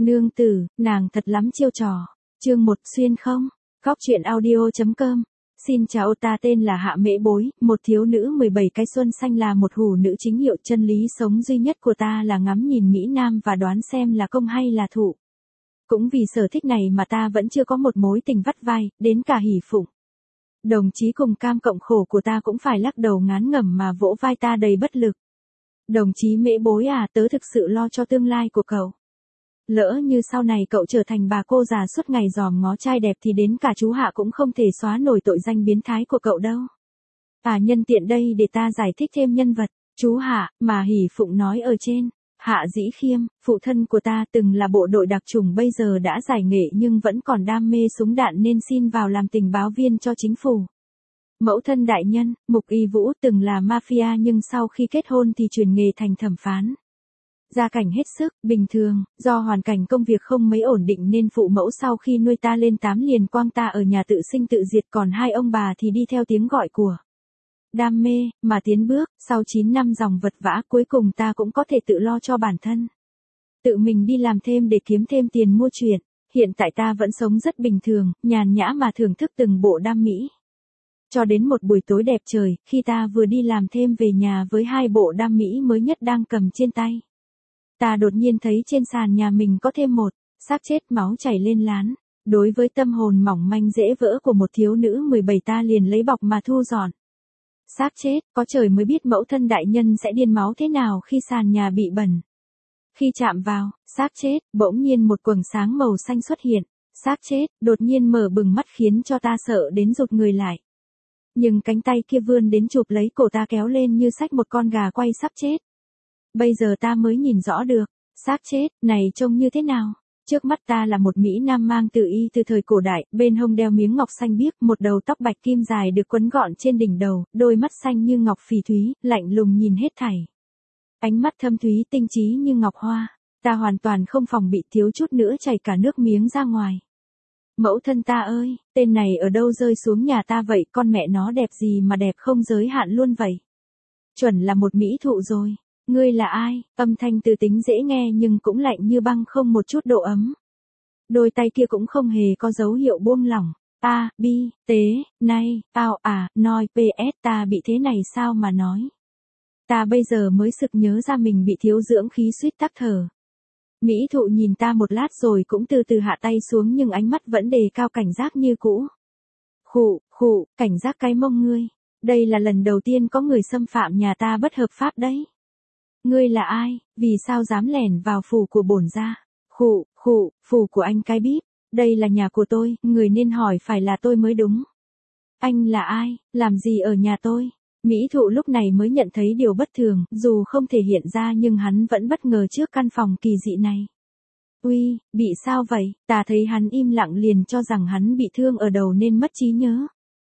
Nương tử, nàng thật lắm chiêu trò. Chương 1 xuyên không? Góc truyện audio.com. Xin chào, ta tên là Hạ Mễ Bối, một thiếu nữ 17 cái xuân xanh, là một hủ nữ chính hiệu. Chân lý sống duy nhất của ta là ngắm nhìn Mỹ Nam và đoán xem là công hay là thụ. Cũng vì sở thích này mà ta vẫn chưa có một mối tình vắt vai, đến cả hỉ phụng. Đồng chí cùng cam cộng khổ của ta cũng phải lắc đầu ngán ngẩm mà vỗ vai ta đầy bất lực. Đồng chí Mễ Bối à, tớ thực sự lo cho tương lai của cậu. Lỡ như sau này cậu trở thành bà cô già suốt ngày dòm ngó trai đẹp thì đến cả chú Hạ cũng không thể xóa nổi tội danh biến thái của cậu đâu. Nhân tiện đây để ta giải thích thêm nhân vật. Chú Hạ, mà hỉ phụng nói ở trên. Hạ Dĩ Khiêm, phụ thân của ta từng là bộ đội đặc chủng, bây giờ đã giải nghệ nhưng vẫn còn đam mê súng đạn nên xin vào làm tình báo viên cho chính phủ. Mẫu thân đại nhân, Mục Y Vũ, từng là mafia nhưng sau khi kết hôn thì chuyển nghề thành thẩm phán. Gia cảnh hết sức bình thường, do hoàn cảnh công việc không mấy ổn định nên phụ mẫu sau khi nuôi ta lên 8 liền quang ta ở nhà tự sinh tự diệt, còn hai ông bà thì đi theo tiếng gọi của đam mê mà tiến bước. Sau 9 năm dòng vật vã, cuối cùng ta cũng có thể tự lo cho bản thân. Tự mình đi làm thêm để kiếm thêm tiền mua chuyện. Hiện tại ta vẫn sống rất bình thường, nhàn nhã mà thưởng thức từng bộ đam mỹ. Cho đến một buổi tối đẹp trời, khi ta vừa đi làm thêm về nhà với 2 bộ đam mỹ mới nhất đang cầm trên tay. Ta đột nhiên thấy trên sàn nhà mình có thêm một xác chết, máu chảy lên lán. Đối với tâm hồn mỏng manh dễ vỡ của một thiếu nữ 17, ta liền lấy bọc mà thu dọn. Xác chết, có trời mới biết mẫu thân đại nhân sẽ điên máu thế nào khi sàn nhà bị bẩn. Khi chạm vào xác chết, bỗng nhiên một quầng sáng màu xanh xuất hiện. Xác chết đột nhiên mở bừng mắt khiến cho ta sợ đến rụt người lại. Nhưng cánh tay kia vươn đến chụp lấy cổ ta, kéo lên như xách một con gà quay sắp chết. Bây giờ ta mới nhìn rõ được, xác chết này trông như thế nào. Trước mắt ta là một Mỹ Nam mang tự y từ thời cổ đại, bên hông đeo miếng ngọc xanh biếc, một đầu tóc bạch kim dài được quấn gọn trên đỉnh đầu, đôi mắt xanh như ngọc phỉ thúy, lạnh lùng nhìn hết thảy. Ánh mắt thâm thúy tinh trí như ngọc hoa. Ta hoàn toàn không phòng bị, thiếu chút nữa chảy cả nước miếng ra ngoài. Mẫu thân ta ơi, tên này ở đâu rơi xuống nhà ta vậy, con mẹ nó đẹp gì mà đẹp không giới hạn luôn vậy. Chuẩn là một mỹ thụ rồi. Ngươi là ai? Âm thanh từ tính dễ nghe nhưng cũng lạnh như băng, không một chút độ ấm. Đôi tay kia cũng không hề có dấu hiệu buông lỏng. Nay, nói PS, ta bị thế này sao mà nói. Ta bây giờ mới sực nhớ ra mình bị thiếu dưỡng khí suýt tắc thở. Mỹ thụ nhìn ta một lát rồi cũng từ từ hạ tay xuống, nhưng ánh mắt vẫn đề cao cảnh giác như cũ. Khụ, cảnh giác cái mông ngươi. Đây là lần đầu tiên có người xâm phạm nhà ta bất hợp pháp đấy. Ngươi là ai, vì sao dám lẻn vào phủ của bổn gia? Phủ của anh cái bíp, đây là nhà của tôi, người nên hỏi phải là tôi mới đúng. Anh là ai, làm gì ở nhà tôi? Mỹ thụ lúc này mới nhận thấy điều bất thường, dù không thể hiện ra nhưng hắn vẫn bất ngờ trước căn phòng kỳ dị này. Uy, bị sao vậy? Ta thấy hắn im lặng liền cho rằng hắn bị thương ở đầu nên mất trí nhớ.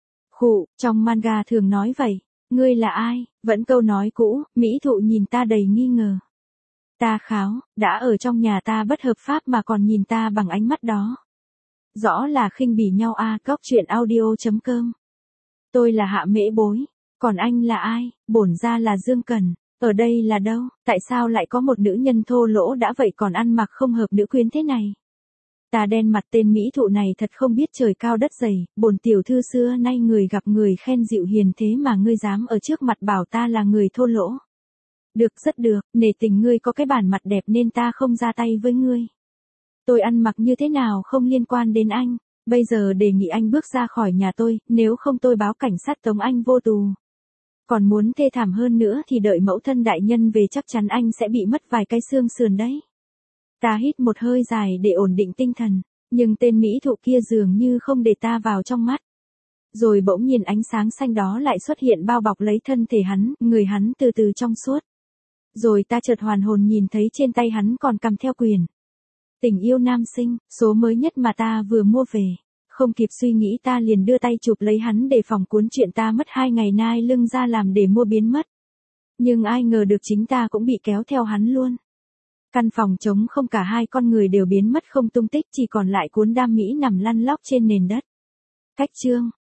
Trong manga thường nói vậy. Ngươi là ai? Vẫn câu nói cũ. Mỹ thụ nhìn ta đầy nghi ngờ. Ta kháo, đã ở trong nhà ta bất hợp pháp mà còn nhìn ta bằng ánh mắt đó. Rõ là khinh bỉ nhau a. Góc truyện audio.com. Tôi là Hạ Mễ Bối. Còn anh là ai? Bổn ra là Dương Cần. Ở đây là đâu? Tại sao lại có một nữ nhân thô lỗ đã vậy còn ăn mặc không hợp nữ quyến thế này? Ta đen mặt, tên mỹ thụ này thật không biết trời cao đất dày, bổn tiểu thư xưa nay người gặp người khen dịu hiền, thế mà ngươi dám ở trước mặt bảo ta là người thô lỗ. Được, rất được, nể tình ngươi có cái bản mặt đẹp nên ta không ra tay với ngươi. Tôi ăn mặc như thế nào không liên quan đến anh, bây giờ đề nghị anh bước ra khỏi nhà tôi, nếu không tôi báo cảnh sát tống anh vô tù. Còn muốn thê thảm hơn nữa thì đợi mẫu thân đại nhân về, chắc chắn anh sẽ bị mất vài cái xương sườn đấy. Ta hít một hơi dài để ổn định tinh thần, nhưng tên mỹ thụ kia dường như không để ta vào trong mắt. Rồi bỗng nhiên ánh sáng xanh đó lại xuất hiện bao bọc lấy thân thể hắn, người hắn từ từ trong suốt. Rồi ta chợt hoàn hồn nhìn thấy trên tay hắn còn cầm theo quyển Tình yêu nam sinh, số mới nhất mà ta vừa mua về. Không kịp suy nghĩ ta liền đưa tay chụp lấy hắn để phòng cuốn chuyện ta mất 2 ngày nay lưng ra làm để mua biến mất. Nhưng ai ngờ được chính ta cũng bị kéo theo hắn luôn. Căn phòng trống không, cả hai con người đều biến mất không tung tích, chỉ còn lại cuốn đam mỹ nằm lăn lóc trên nền đất. Cách chương